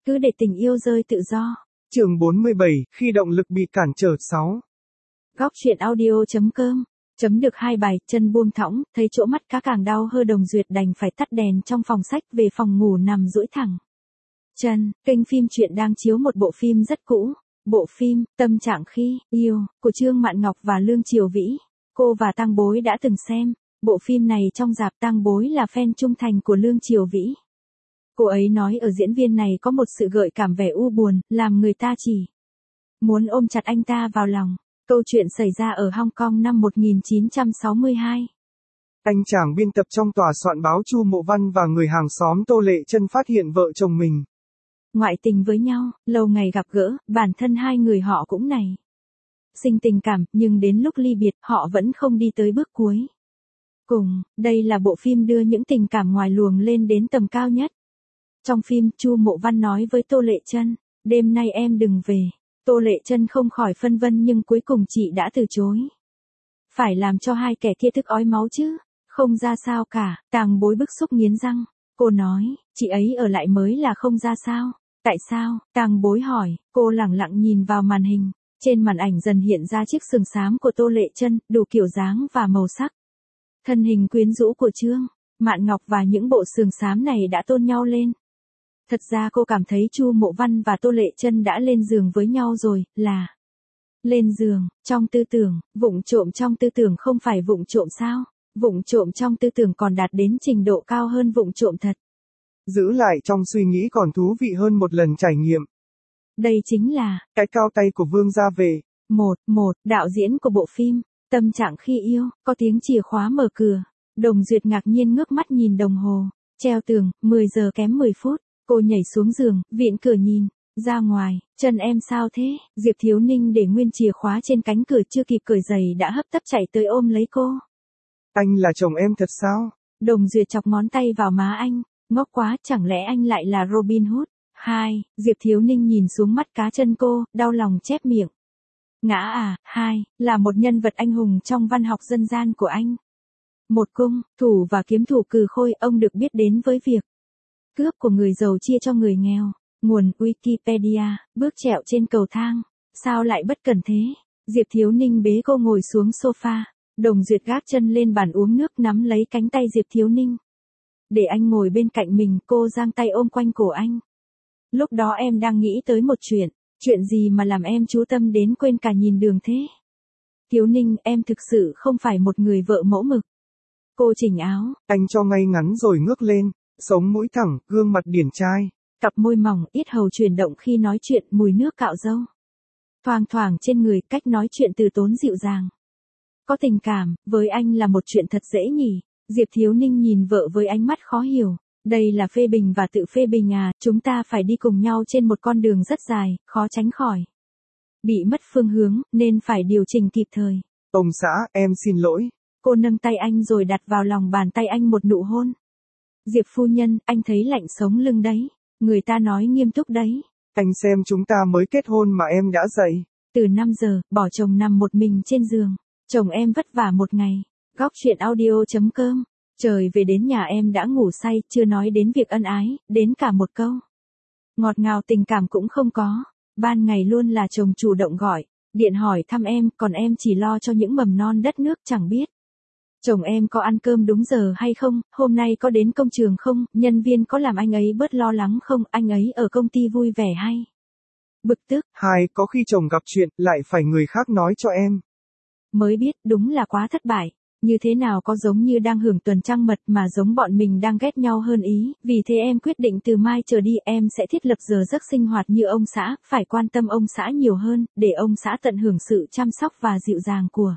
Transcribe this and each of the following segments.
cứ để tình yêu rơi tự do. Chương 47, khi động lực bị cản trở 6. Góc truyện audio.com. Chấm được 2 bài, chân buông thõng, thấy chỗ mắt cá càng đau hơn Đồng Duyệt đành phải tắt đèn trong phòng sách về phòng ngủ nằm duỗi thẳng chân. Kênh phim truyện đang chiếu một bộ phim rất cũ. Bộ phim, Tâm trạng khi yêu, của Trương Mạn Ngọc và Lương Triều Vĩ. Cô và Tăng Bối đã từng xem. Bộ phim này trong rạp Tăng Bối là fan trung thành của Lương Triều Vĩ. Cô ấy nói ở diễn viên này có một sự gợi cảm vẻ u buồn, làm người ta chỉ muốn ôm chặt anh ta vào lòng. Câu chuyện xảy ra ở Hong Kong năm 1962. Anh chàng biên tập trong tòa soạn báo Chu Mộ Văn và người hàng xóm Tô Lệ Chân phát hiện vợ chồng mình ngoại tình với nhau, lâu ngày gặp gỡ, bản thân hai người họ cũng nảy sinh tình cảm, nhưng đến lúc ly biệt, họ vẫn không đi tới bước cuối cùng. Đây là bộ phim đưa những tình cảm ngoài luồng lên đến tầm cao nhất. Trong phim, Chu Mộ Văn nói với Tô Lệ Chân, đêm nay em đừng về. Tô Lệ Chân không khỏi phân vân nhưng cuối cùng chị đã từ chối. Phải làm cho hai kẻ kia tức ói máu chứ, không ra sao cả. Tàng Bối bức xúc nghiến răng. Cô nói, chị ấy ở lại mới là không ra sao. Tại sao? Tàng Bối hỏi. Cô lẳng lặng nhìn vào màn hình. Trên màn ảnh dần hiện ra chiếc sừng xám của Tô Lệ Chân, đủ kiểu dáng và màu sắc. Thân hình quyến rũ của Trương Mạn Ngọc và những bộ sừng xám này đã tôn nhau lên. Thật ra cô cảm thấy Chu Mộ Văn và Tô Lệ Chân đã lên giường với nhau rồi, là lên giường, trong tư tưởng, vụng trộm trong tư tưởng không phải vụng trộm sao? Vụng trộm trong tư tưởng còn đạt đến trình độ cao hơn vụng trộm thật. Giữ lại trong suy nghĩ còn thú vị hơn một lần trải nghiệm. Đây chính là cái cao tay của Vương Gia Về. Một, đạo diễn của bộ phim, Tâm trạng khi yêu, có tiếng chìa khóa mở cửa. Đồng Duyệt ngạc nhiên ngước mắt nhìn đồng hồ, treo tường, 10 giờ kém 10 phút. Cô nhảy xuống giường, vịn cửa nhìn ra ngoài. Chân em sao thế? Diệp Thiếu Ninh để nguyên chìa khóa trên cánh cửa, chưa kịp cởi giày đã hấp tấp chạy tới ôm lấy cô. Anh là chồng em thật sao? Đồng Duyệt chọc ngón tay vào má anh. Ngốc quá, chẳng lẽ anh lại là Robin Hood? 2. Diệp Thiếu Ninh nhìn xuống mắt cá chân cô, đau lòng chép miệng. Ngã à? 2. Là một nhân vật anh hùng trong văn học dân gian của anh. Một cung, thủ và kiếm thủ cừ khôi, ông được biết đến với việc cướp của người giàu chia cho người nghèo. Nguồn Wikipedia, bước trèo trên cầu thang. Sao lại bất cẩn thế? Diệp Thiếu Ninh bế cô ngồi xuống sofa. Đồng Duyệt gác chân lên bàn uống nước, nắm lấy cánh tay Diệp Thiếu Ninh. Để anh ngồi bên cạnh mình, cô giang tay ôm quanh cổ anh. Lúc đó em đang nghĩ tới một chuyện. Chuyện gì mà làm em chú tâm đến quên cả nhìn đường thế? Thiếu Ninh, em thực sự không phải một người vợ mẫu mực. Cô chỉnh áo. Anh cho ngay ngắn rồi ngước lên. Sống mũi thẳng, gương mặt điển trai. Cặp môi mỏng, yết hầu chuyển động khi nói chuyện, mùi nước cạo râu thoang thoảng trên người, cách nói chuyện từ tốn dịu dàng. Có tình cảm, với anh là một chuyện thật dễ nhỉ? Diệp Thiếu Ninh nhìn vợ với ánh mắt khó hiểu. Đây là phê bình và tự phê bình à? Chúng ta phải đi cùng nhau trên một con đường rất dài, khó tránh khỏi bị mất phương hướng, nên phải điều chỉnh kịp thời. Ông xã, em xin lỗi. Cô nâng tay anh rồi đặt vào lòng bàn tay anh một nụ hôn. Diệp phu nhân, anh thấy lạnh sống lưng đấy. Người ta nói nghiêm túc đấy. Anh xem chúng ta mới kết hôn mà em đã dậy. Từ 5 giờ, bỏ chồng nằm một mình trên giường. Chồng em vất vả một ngày. Góc truyện audio.com. Trời về đến nhà em đã ngủ say, chưa nói đến việc ân ái, đến cả một câu ngọt ngào tình cảm cũng không có. Ban ngày luôn là chồng chủ động gọi điện hỏi thăm em, còn em chỉ lo cho những mầm non đất nước, chẳng biết chồng em có ăn cơm đúng giờ hay không, hôm nay có đến công trường không, nhân viên có làm anh ấy bớt lo lắng không, anh ấy ở công ty vui vẻ hay bực tức. 2. Có khi chồng gặp chuyện, lại phải người khác nói cho em. Mới biết, đúng là quá thất bại. Như thế nào có giống như đang hưởng tuần trăng mật mà giống bọn mình đang ghét nhau hơn ý. Vì thế em quyết định từ mai trở đi em sẽ thiết lập giờ giấc sinh hoạt như ông xã, phải quan tâm ông xã nhiều hơn, để ông xã tận hưởng sự chăm sóc và dịu dàng của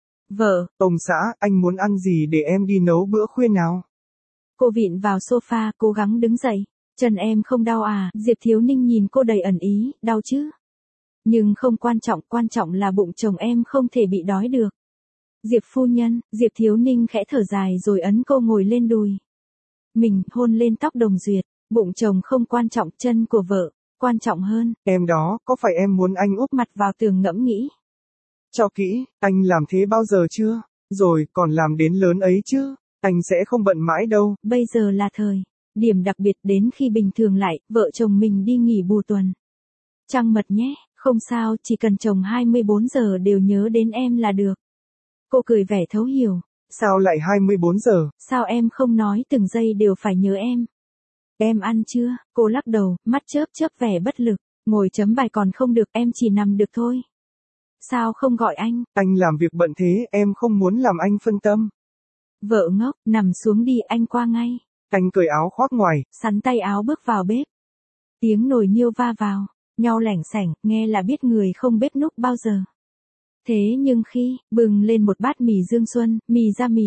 vợ. Ông xã, anh muốn ăn gì để em đi nấu bữa khuya nào? Cô vịn vào sofa, cố gắng đứng dậy. Chân em không đau à? Diệp Thiếu Ninh nhìn cô đầy ẩn ý, đau chứ? Nhưng không quan trọng là bụng chồng em không thể bị đói được. Diệp phu nhân, Diệp Thiếu Ninh khẽ thở dài rồi ấn cô ngồi lên đùi mình, hôn lên tóc Đồng Duyệt. Bụng chồng không quan trọng, chân của vợ quan trọng hơn. Em đó, có phải em muốn anh úp Mặt vào tường ngẫm nghĩ. Cho kỹ, anh làm thế bao giờ chưa? Rồi, còn làm đến lớn ấy chứ? Anh sẽ không bận mãi đâu. Bây giờ là thời Điểm đặc biệt đến khi bình thường lại, vợ chồng mình đi nghỉ bù tuần. Trăng mật nhé, không sao, chỉ cần chồng 24 giờ đều nhớ đến em là được. Cô cười vẻ thấu hiểu. Sao lại 24 giờ? Sao em không nói từng giây đều phải nhớ em? Em ăn chưa? Cô lắc đầu, mắt chớp chớp vẻ bất lực. Ngồi chấm bài còn không được, em chỉ nằm được thôi. Sao không gọi anh? Anh làm việc bận thế, em không muốn làm anh phân tâm. Vợ ngốc, nằm xuống đi, anh qua ngay. Anh cởi áo khoác ngoài, Sắn tay áo bước vào bếp. Tiếng nồi niêu va vào, nhau lẻng xẻng, nghe là biết người không bếp núc bao giờ. Thế nhưng khi bừng lên một bát mì Dương Xuân, mì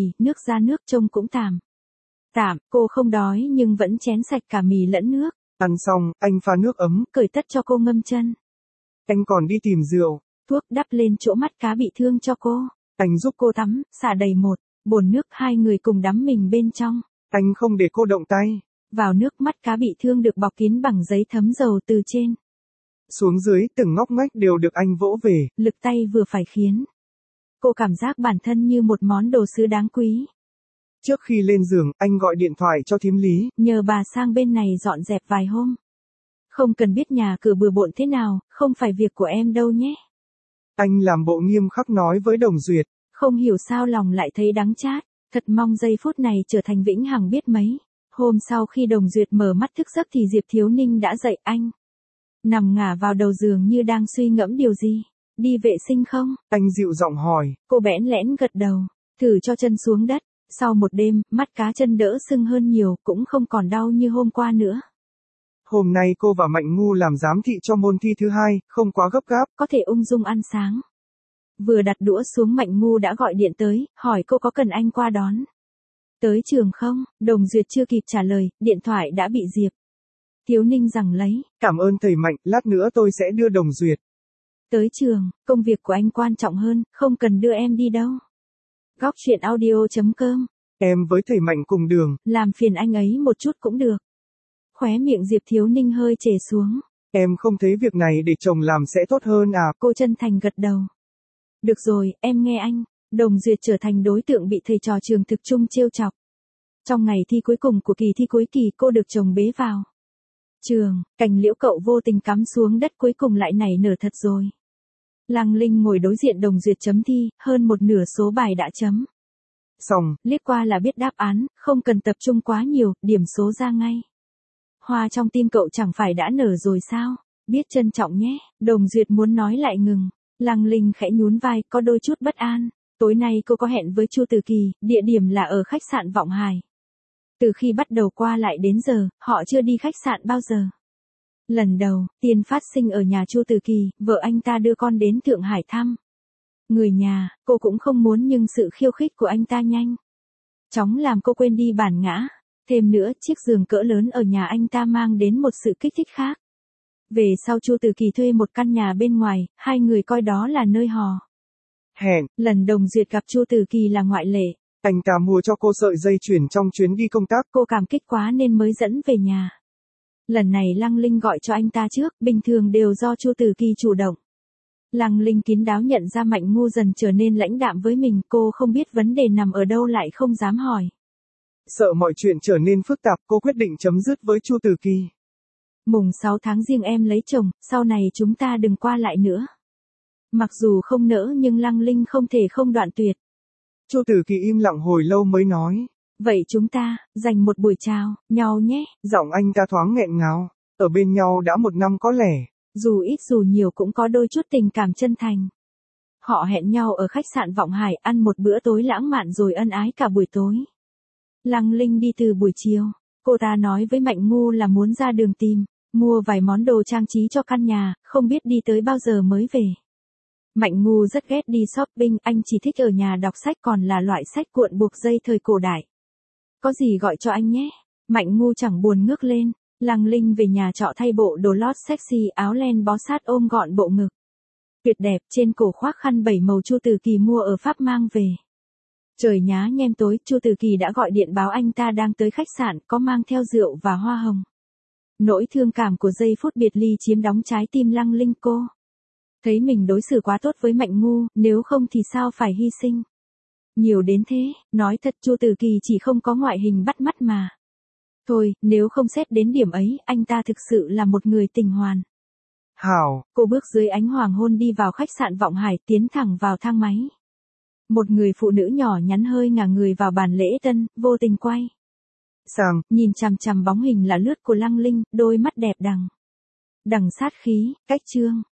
ra nước trông cũng tạm. Tạm, cô không đói nhưng vẫn chén sạch cả mì lẫn nước. Ăn xong, anh pha nước ấm, Cởi tất cho cô ngâm chân. Anh còn đi tìm rượu. Thuốc đắp lên chỗ mắt cá bị thương cho cô. Anh giúp Cô tắm, xả đầy một bồn nước, hai người cùng đắm mình bên trong. Anh không để cô động tay. Vào nước, mắt cá bị thương được bọc kín bằng giấy thấm dầu từ trên xuống dưới, từng ngóc ngách đều được anh vỗ về. Lực tay vừa phải khiến cô cảm giác bản thân như một món đồ sứ đáng quý. Trước khi lên giường, anh gọi điện thoại cho thím Lý. Nhờ bà sang bên này dọn dẹp vài hôm. Không cần biết nhà cửa bừa bộn thế nào, không phải việc của em đâu nhé. Anh làm bộ nghiêm khắc nói với Đồng Duyệt. Không hiểu sao lòng lại thấy đắng chát. Thật mong giây phút này trở thành vĩnh hằng biết mấy. Hôm sau khi Đồng Duyệt mở mắt thức giấc thì Diệp Thiếu Ninh đã dậy. Anh nằm ngả vào đầu giường như đang suy ngẫm điều gì. Đi vệ sinh không? Anh dịu giọng hỏi. Cô bẽn lẽn gật đầu, thử cho chân xuống đất. Sau một đêm, mắt cá chân đỡ sưng hơn nhiều, cũng không còn đau như hôm qua nữa. Hôm nay cô và Mạnh Ngu làm giám thị cho môn thi thứ hai, không quá gấp gáp. Có thể ung dung ăn sáng. Vừa đặt đũa xuống, Mạnh Ngu đã gọi điện tới, hỏi cô có cần anh qua đón. Tới trường không? Đồng Duyệt chưa kịp trả lời, điện thoại đã bị Diệp Thiếu Ninh giằng lấy. Cảm ơn thầy Mạnh, lát nữa tôi sẽ đưa Đồng Duyệt tới trường. Công việc của anh quan trọng hơn, không cần đưa em đi đâu. Góc truyện audio.com. Em với thầy Mạnh cùng đường. Làm phiền anh ấy một chút cũng được. Khóe miệng Diệp Thiếu Ninh hơi trề xuống. Em không thấy việc này để chồng làm sẽ tốt hơn à? Cô chân thành gật đầu. Được rồi, em nghe anh. Đồng Duyệt trở thành đối tượng bị thầy trò trường thực trung trêu chọc. Trong ngày thi cuối cùng của kỳ thi cuối kỳ, cô được chồng bế vào trường, cành liễu cậu vô tình cắm xuống đất cuối cùng lại nảy nở thật rồi. Lăng Linh ngồi đối diện Đồng Duyệt chấm thi, hơn một nửa số bài đã chấm xong, liếc qua là biết đáp án, không cần tập trung quá nhiều, điểm số ra ngay. Hoa trong tim cậu chẳng phải đã nở rồi sao? Biết trân trọng nhé. Đồng Duyệt muốn nói lại ngừng. Lăng Linh khẽ nhún vai, có đôi chút bất an. Tối nay cô có hẹn với Chu Từ Kỳ, địa điểm là ở khách sạn Vọng Hải. Từ khi bắt đầu qua lại đến giờ, họ chưa đi khách sạn bao giờ. Lần đầu, tiền phát sinh ở nhà Chu Từ Kỳ, vợ anh ta đưa con đến Thượng Hải thăm. Người nhà, cô cũng không muốn nhưng sự khiêu khích của anh ta nhanh chóng làm cô quên đi bản ngã. Thêm nữa, chiếc giường cỡ lớn ở nhà anh ta mang đến một sự kích thích khác. Về sau Chu Từ Kỳ thuê một căn nhà bên ngoài, hai người coi đó là nơi hò hẹn. Lần Đồng Duyệt gặp Chu Từ Kỳ là ngoại lệ. Anh ta mua cho cô sợi dây chuyền trong chuyến đi công tác. Cô cảm kích quá nên mới dẫn về nhà. Lần này Lăng Linh gọi cho anh ta trước, bình thường đều do Chu Từ Kỳ chủ động. Lăng Linh kín đáo nhận ra Mạnh Ngu dần trở nên lãnh đạm với mình, cô không biết vấn đề nằm ở đâu lại không dám hỏi. Sợ mọi chuyện trở nên phức tạp, cô quyết định chấm dứt với Chu Từ Kỳ. Mùng 6 tháng Giêng em lấy chồng, sau này chúng ta đừng qua lại nữa. Mặc dù không nỡ nhưng Lăng Linh không thể không đoạn tuyệt. Chu Từ Kỳ im lặng hồi lâu mới nói. Vậy chúng ta, dành một buổi chào nhau nhé. Giọng anh ta thoáng nghẹn ngào. Ở bên nhau đã 1 năm có lẽ. Dù ít dù nhiều cũng có đôi chút tình cảm chân thành. Họ hẹn nhau ở khách sạn Vọng Hải ăn một bữa tối lãng mạn rồi ân ái cả buổi tối. Lăng Linh đi từ buổi chiều. Cô ta nói với Mạnh Ngu là muốn ra đường tìm, mua vài món đồ trang trí cho căn nhà, không biết đi tới bao giờ mới về. Mạnh Ngu rất ghét đi shopping, anh chỉ thích ở nhà đọc sách, còn là loại sách cuộn buộc dây thời cổ đại. Có gì gọi cho anh nhé. Mạnh Ngu chẳng buồn ngước lên. Lăng Linh về nhà trọ thay bộ đồ lót sexy, áo len bó sát ôm gọn bộ ngực tuyệt đẹp, trên cổ khoác khăn 7 màu Chu Từ Kỳ mua ở Pháp mang về. Trời nhá nhem tối, Chu Từ Kỳ đã gọi điện báo anh ta đang tới khách sạn, có mang theo rượu và hoa hồng. Nỗi thương cảm của giây phút biệt ly chiếm đóng trái tim Lăng Linh. Cô thấy mình đối xử quá tốt với Mạnh Ngu, nếu không thì sao phải hy sinh nhiều đến thế. Nói thật, Chu Từ Kỳ chỉ không có ngoại hình bắt mắt mà Thôi, nếu không xét đến điểm ấy, anh ta thực sự là một người tình hoàn. Hảo. Cô bước dưới ánh hoàng hôn đi vào khách sạn Vọng Hải, tiến thẳng vào thang máy. Một người phụ nữ nhỏ nhắn hơi ngả người vào bàn lễ tân, vô tình quay Sang, nhìn chằm chằm bóng hình lạ lướt của Lăng Linh, đôi mắt đẹp đằng sát khí, cách trương.